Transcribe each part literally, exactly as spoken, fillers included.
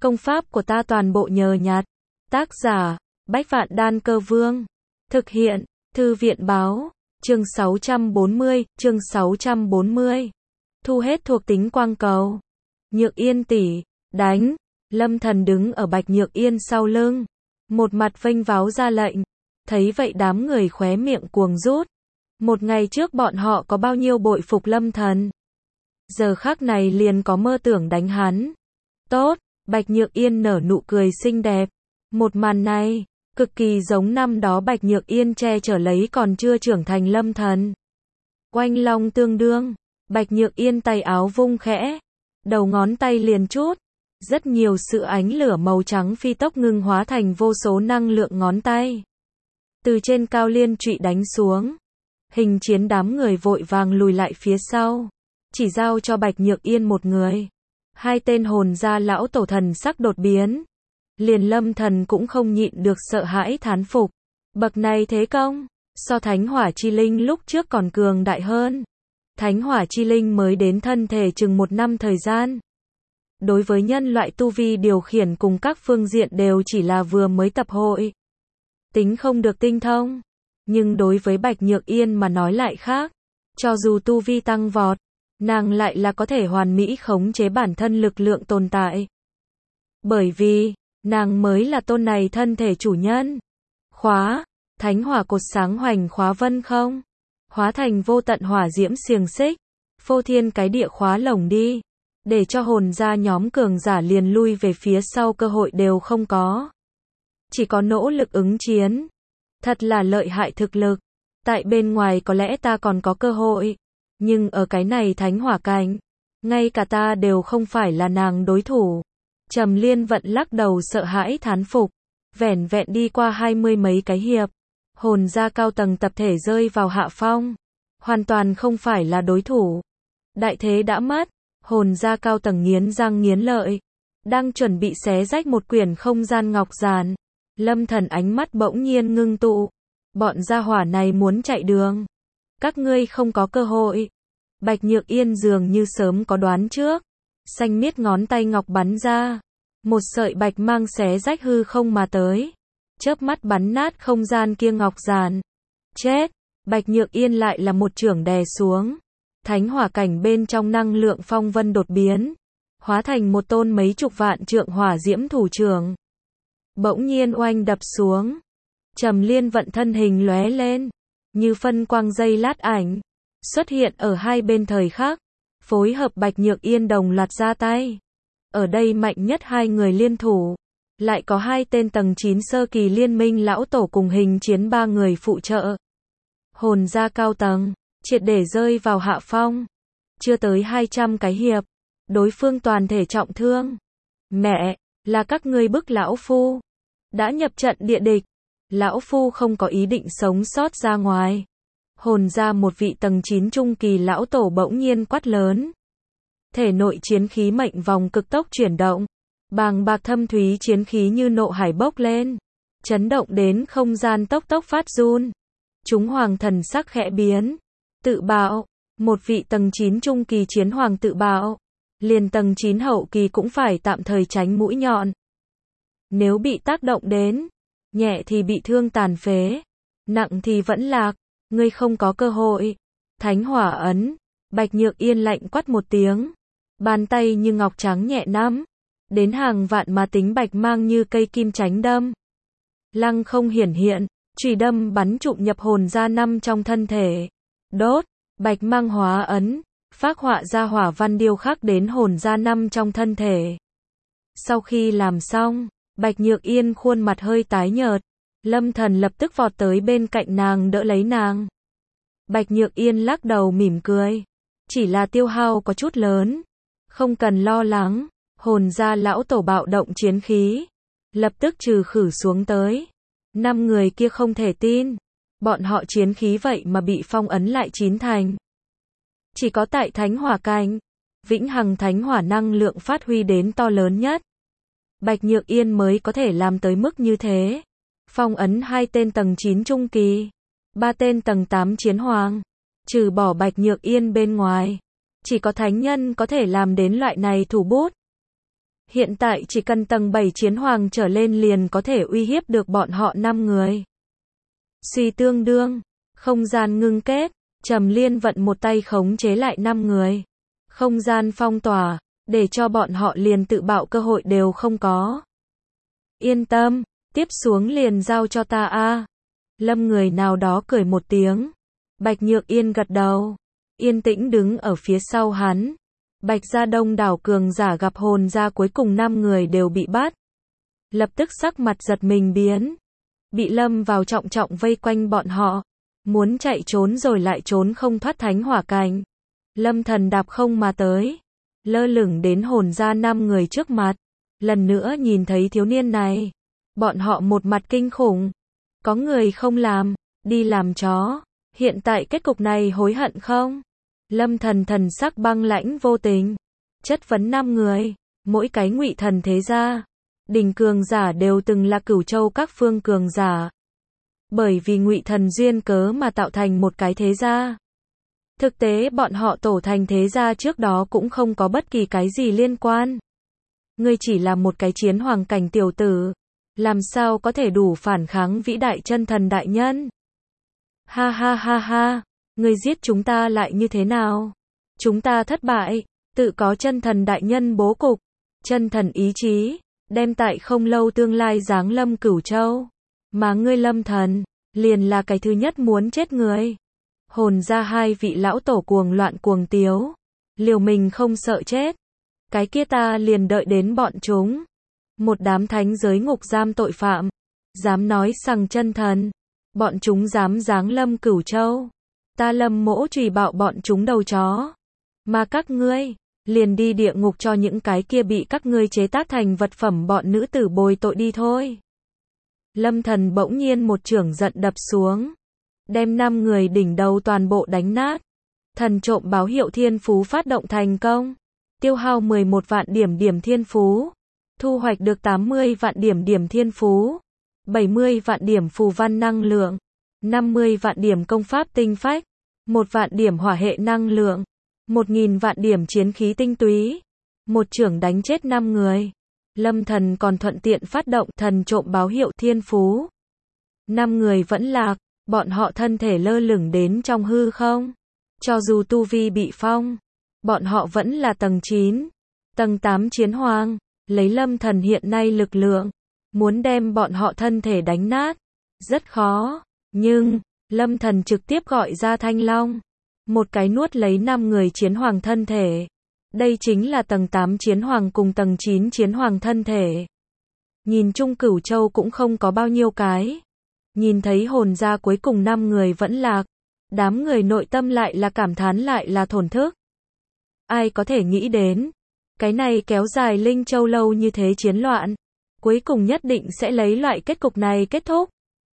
Công pháp của ta toàn bộ nhờ nhặt. Tác giả, Bách Vạn Đan Cơ Vương. Thực hiện, Thư viện báo. Chương sáu trăm bốn mươi, chương sáu trăm bốn mươi. Thu hết thuộc tính quang cầu. Nhược Yên tỷ, đánh. Lâm Thần đứng ở Bạch Nhược Yên sau lưng, một mặt vênh váo ra lệnh. Thấy vậy đám người khóe miệng cuồng rút. Một ngày trước bọn họ có bao nhiêu bội phục Lâm Thần, giờ khắc này liền có mơ tưởng đánh hắn. Tốt, Bạch Nhược Yên nở nụ cười xinh đẹp. Một màn này, cực kỳ giống năm đó Bạch Nhược Yên che chở lấy còn chưa trưởng thành Lâm Thần. Oanh long tương đương, Bạch Nhược Yên tay áo vung khẽ, đầu ngón tay liền chút, rất nhiều sự ánh lửa màu trắng phi tốc ngưng hóa thành vô số năng lượng ngón tay. Từ trên cao liên trụy đánh xuống. Hình chiến đám người vội vàng lùi lại phía sau, chỉ giao cho Bạch Nhược Yên một người. Hai tên hồn gia lão tổ thần sắc đột biến. Liền Lâm Thần cũng không nhịn được sợ hãi thán phục. Bậc này thế công, so Thánh Hỏa Chi Linh lúc trước còn cường đại hơn. Thánh Hỏa Chi Linh mới đến thân thể chừng một năm thời gian. Đối với nhân loại tu vi điều khiển cùng các phương diện đều chỉ là vừa mới tập hội. Tính không được tinh thông. Nhưng đối với Bạch Nhược Yên mà nói lại khác. Cho dù tu vi tăng vọt, nàng lại là có thể hoàn mỹ khống chế bản thân lực lượng tồn tại. Bởi vì, nàng mới là tôn này thân thể chủ nhân. Khóa, Thánh Hỏa cột sáng hoành khóa vân không. Hóa thành vô tận hỏa diễm xiềng xích. Phô thiên cái địa khóa lồng đi. Để cho hồn gia nhóm cường giả liền lui về phía sau cơ hội đều không có. Chỉ có nỗ lực ứng chiến. Thật là lợi hại thực lực. Tại bên ngoài có lẽ ta còn có cơ hội. Nhưng ở cái này Thánh Hỏa cảnh, ngay cả ta đều không phải là nàng đối thủ. Trầm Liên Vận lắc đầu sợ hãi thán phục. Vẻn vẹn đi qua hai mươi mấy cái hiệp. Hồn gia cao tầng tập thể rơi vào hạ phong. Hoàn toàn không phải là đối thủ. Đại thế đã mất. Hồn gia cao tầng nghiến răng nghiến lợi. Đang chuẩn bị xé rách một quyển không gian ngọc giản. Lâm Thần ánh mắt bỗng nhiên ngưng tụ. Bọn gia hỏa này muốn chạy đường. Các ngươi không có cơ hội. Bạch Nhược Yên dường như sớm có đoán trước. Xanh miết ngón tay ngọc bắn ra. Một sợi bạch mang xé rách hư không mà tới. Chớp mắt bắn nát không gian kia ngọc giản. Chết. Bạch Nhược Yên lại là một chưởng đè xuống. Thánh hỏa cảnh bên trong năng lượng phong vân đột biến. Hóa thành một tôn mấy chục vạn trượng hỏa diễm thủ trưởng. Bỗng nhiên oanh đập xuống. Trầm Liên Vận thân hình lóe lên. Như phân quang dây lát ảnh. Xuất hiện ở hai bên thời khắc. Phối hợp Bạch Nhược Yên đồng loạt ra tay. Ở đây mạnh nhất hai người liên thủ. Lại có hai tên tầng chín sơ kỳ liên minh lão tổ cùng hình chiến ba người phụ trợ. Hồn gia cao tầng. Triệt để rơi vào hạ phong. Chưa tới hai trăm cái hiệp. Đối phương toàn thể trọng thương. Mẹ, là các ngươi bức lão phu. Đã nhập trận địa địch. Lão phu không có ý định sống sót ra ngoài. Hồn ra một vị tầng chín trung kỳ lão tổ bỗng nhiên quát lớn. Thể nội chiến khí mệnh vòng cực tốc chuyển động. Bàng bạc thâm thúy chiến khí như nộ hải bốc lên. Chấn động đến không gian tốc tốc phát run. Chúng hoàng thần sắc khẽ biến. Tự bạo. Một vị tầng chín trung kỳ chiến hoàng tự bạo. Liền tầng chín hậu kỳ cũng phải tạm thời tránh mũi nhọn. Nếu bị tác động đến, nhẹ thì bị thương tàn phế, nặng thì vẫn lạc, ngươi không có cơ hội. Thánh hỏa ấn, Bạch Nhược Yên lạnh quát một tiếng, bàn tay như ngọc trắng nhẹ nắm, đến hàng vạn mà tính bạch mang như cây kim tránh đâm. Lăng không hiển hiện, chùy đâm bắn trụm nhập hồn ra năm trong thân thể. Đốt, bạch mang hóa ấn, phác họa ra hỏa văn điêu khắc đến hồn ra năm trong thân thể. Sau khi làm xong, Bạch Nhược Yên khuôn mặt hơi tái nhợt. Lâm Thần lập tức vọt tới bên cạnh nàng đỡ lấy nàng. Bạch Nhược Yên lắc đầu mỉm cười. Chỉ là tiêu hao có chút lớn. Không cần lo lắng. Hồn gia lão tổ bạo động chiến khí. Lập tức trừ khử xuống tới. Năm người kia không thể tin. Bọn họ chiến khí vậy mà bị phong ấn lại chín thành. Chỉ có tại Thánh Hỏa cảnh. Vĩnh hằng Thánh Hỏa năng lượng phát huy đến to lớn nhất. Bạch Nhược Yên mới có thể làm tới mức như thế. Phong ấn hai tên tầng chín trung kỳ, ba tên tầng tám chiến hoàng. Trừ bỏ Bạch Nhược Yên bên ngoài, chỉ có thánh nhân có thể làm đến loại này thủ bút. Hiện tại chỉ cần tầng bảy chiến hoàng trở lên liền có thể uy hiếp được bọn họ năm người. Suy tương đương, không gian ngưng kết, Trầm Liên vận một tay khống chế lại năm người. Không gian phong tỏa, để cho bọn họ liền tự bạo cơ hội đều không có. Yên tâm, tiếp xuống liền giao cho ta a. Lâm người nào đó cười một tiếng. Bạch Nhược Yên gật đầu, yên tĩnh đứng ở phía sau hắn. Bạch gia đông đảo cường giả gặp hồn gia cuối cùng năm người đều bị bắt. Lập tức sắc mặt giật mình biến. Bị lâm vào trọng trọng vây quanh bọn họ. Muốn chạy trốn rồi lại trốn không thoát thánh hỏa cảnh. Lâm Thần đạp không mà tới. Lơ lửng đến hồn gia năm người trước mặt. Lần nữa nhìn thấy thiếu niên này. Bọn họ một mặt kinh khủng. Có người không làm, đi làm chó. Hiện tại kết cục này hối hận không? Lâm Thần thần sắc băng lãnh vô tình. Chất vấn năm người. Mỗi cái ngụy thần thế gia. Đỉnh cường giả đều từng là Cửu Châu các phương cường giả. Bởi vì ngụy thần duyên cớ mà tạo thành một cái thế gia. Thực tế bọn họ tổ thành thế gia trước đó cũng không có bất kỳ cái gì liên quan. Ngươi chỉ là một cái chiến hoàng cảnh tiểu tử. Làm sao có thể đủ phản kháng vĩ đại chân thần đại nhân? Ha ha ha ha, ngươi giết chúng ta lại như thế nào? Chúng ta thất bại, tự có chân thần đại nhân bố cục, chân thần ý chí, đem tại không lâu tương lai giáng lâm Cửu Châu. Mà ngươi Lâm Thần, liền là cái thứ nhất muốn chết người. Hồn ra hai vị lão tổ cuồng loạn cuồng tiếu, liều mình không sợ chết. Cái kia ta liền đợi đến bọn chúng. Một đám thánh giới ngục giam tội phạm, dám nói rằng chân thần, bọn chúng dám giáng lâm Cửu Châu. Ta Lâm Mỗ chùy bạo bọn chúng đầu chó. Mà các ngươi, liền đi địa ngục cho những cái kia bị các ngươi chế tác thành vật phẩm bọn nữ tử bồi tội đi thôi. Lâm Thần bỗng nhiên một chưởng giận đập xuống, đem năm người đỉnh đầu toàn bộ đánh nát. Thần trộm báo hiệu thiên phú phát động thành công, tiêu hao mười một vạn điểm điểm thiên phú, thu hoạch được tám mươi vạn điểm điểm thiên phú, bảy mươi vạn điểm phù văn năng lượng, năm mươi vạn điểm công pháp tinh phách, một vạn điểm hỏa hệ năng lượng, một nghìn vạn điểm chiến khí tinh túy. Một chưởng đánh chết năm người. Lâm Thần còn thuận tiện phát động thần trộm báo hiệu thiên phú. Năm người vẫn lạc, bọn họ thân thể lơ lửng đến trong hư không. Cho dù tu vi bị phong, bọn họ vẫn là tầng chín, tầng tám chiến hoàng. Lấy Lâm Thần hiện nay lực lượng, muốn đem bọn họ thân thể đánh nát, rất khó. Nhưng, Lâm Thần trực tiếp gọi ra Thanh Long. Một cái nuốt lấy năm người chiến hoàng thân thể. Đây chính là tầng tám chiến hoàng cùng tầng chín chiến hoàng thân thể. Nhìn chung Cửu Châu cũng không có bao nhiêu cái. Nhìn thấy hồn gia cuối cùng năm người vẫn lạc. Đám người nội tâm lại là cảm thán lại là thổn thức. Ai có thể nghĩ đến. Cái này kéo dài Linh Châu lâu như thế chiến loạn. Cuối cùng nhất định sẽ lấy loại kết cục này kết thúc.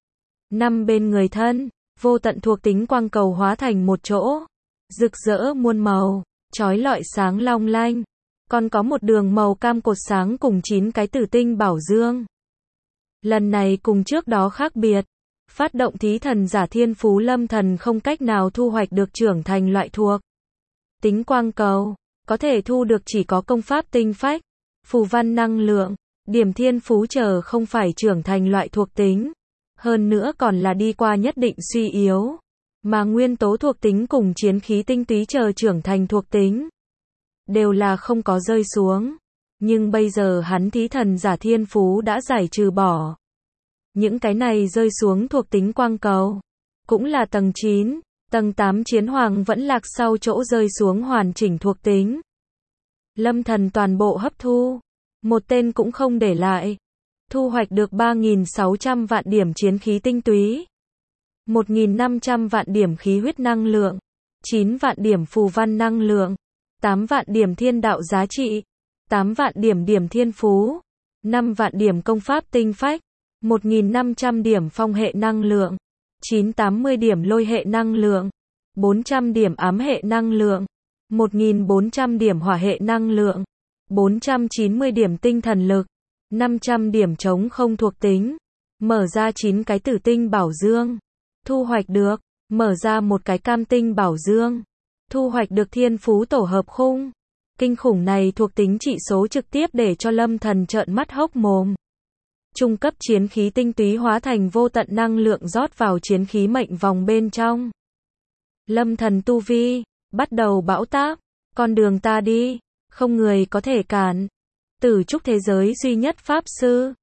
Năm bên người thân, vô tận thuộc tính quang cầu hóa thành một chỗ. Rực rỡ muôn màu, chói lọi sáng long lanh. Còn có một đường màu cam cột sáng cùng chín cái tử tinh bảo dương. Lần này cùng trước đó khác biệt. Phát động thí thần giả thiên phú Lâm Thần không cách nào thu hoạch được trưởng thành loại thuộc tính quang cầu. Có thể thu được chỉ có công pháp tinh phách, phù văn năng lượng, điểm thiên phú chờ không phải trưởng thành loại thuộc tính. Hơn nữa còn là đi qua nhất định suy yếu. Mà nguyên tố thuộc tính cùng chiến khí tinh túy chờ trưởng thành thuộc tính. Đều là không có rơi xuống. Nhưng bây giờ hắn thí thần giả thiên phú đã giải trừ bỏ. Những cái này rơi xuống thuộc tính quang cầu. Cũng là tầng chín, tầng tám chiến hoàng vẫn lạc sau chỗ rơi xuống hoàn chỉnh thuộc tính. Lâm Thần toàn bộ hấp thu. Một tên cũng không để lại. Thu hoạch được ba nghìn sáu trăm vạn điểm chiến khí tinh túy. một nghìn năm trăm vạn điểm khí huyết năng lượng. chín vạn điểm phù văn năng lượng. tám vạn điểm thiên đạo giá trị. tám vạn điểm điểm thiên phú. năm vạn điểm công pháp tinh phách. một nghìn năm trăm điểm phong hệ năng lượng. chín trăm tám mươi điểm lôi hệ năng lượng. bốn trăm điểm ám hệ năng lượng. một nghìn bốn trăm điểm hỏa hệ năng lượng. bốn trăm chín mươi điểm tinh thần lực. năm trăm điểm chống không thuộc tính. Mở ra chín cái tử tinh bảo dương. Thu hoạch được. Mở ra một cái cam tinh bảo dương. Thu hoạch được thiên phú tổ hợp khung. Kinh khủng này thuộc tính trị số trực tiếp để cho Lâm Thần trợn mắt hốc mồm. Trung cấp chiến khí tinh túy hóa thành vô tận năng lượng rót vào chiến khí mệnh vòng bên trong. Lâm Thần tu vi, bắt đầu bão táp, con đường ta đi, không người có thể cản. Tử trúc thế giới duy nhất pháp sư,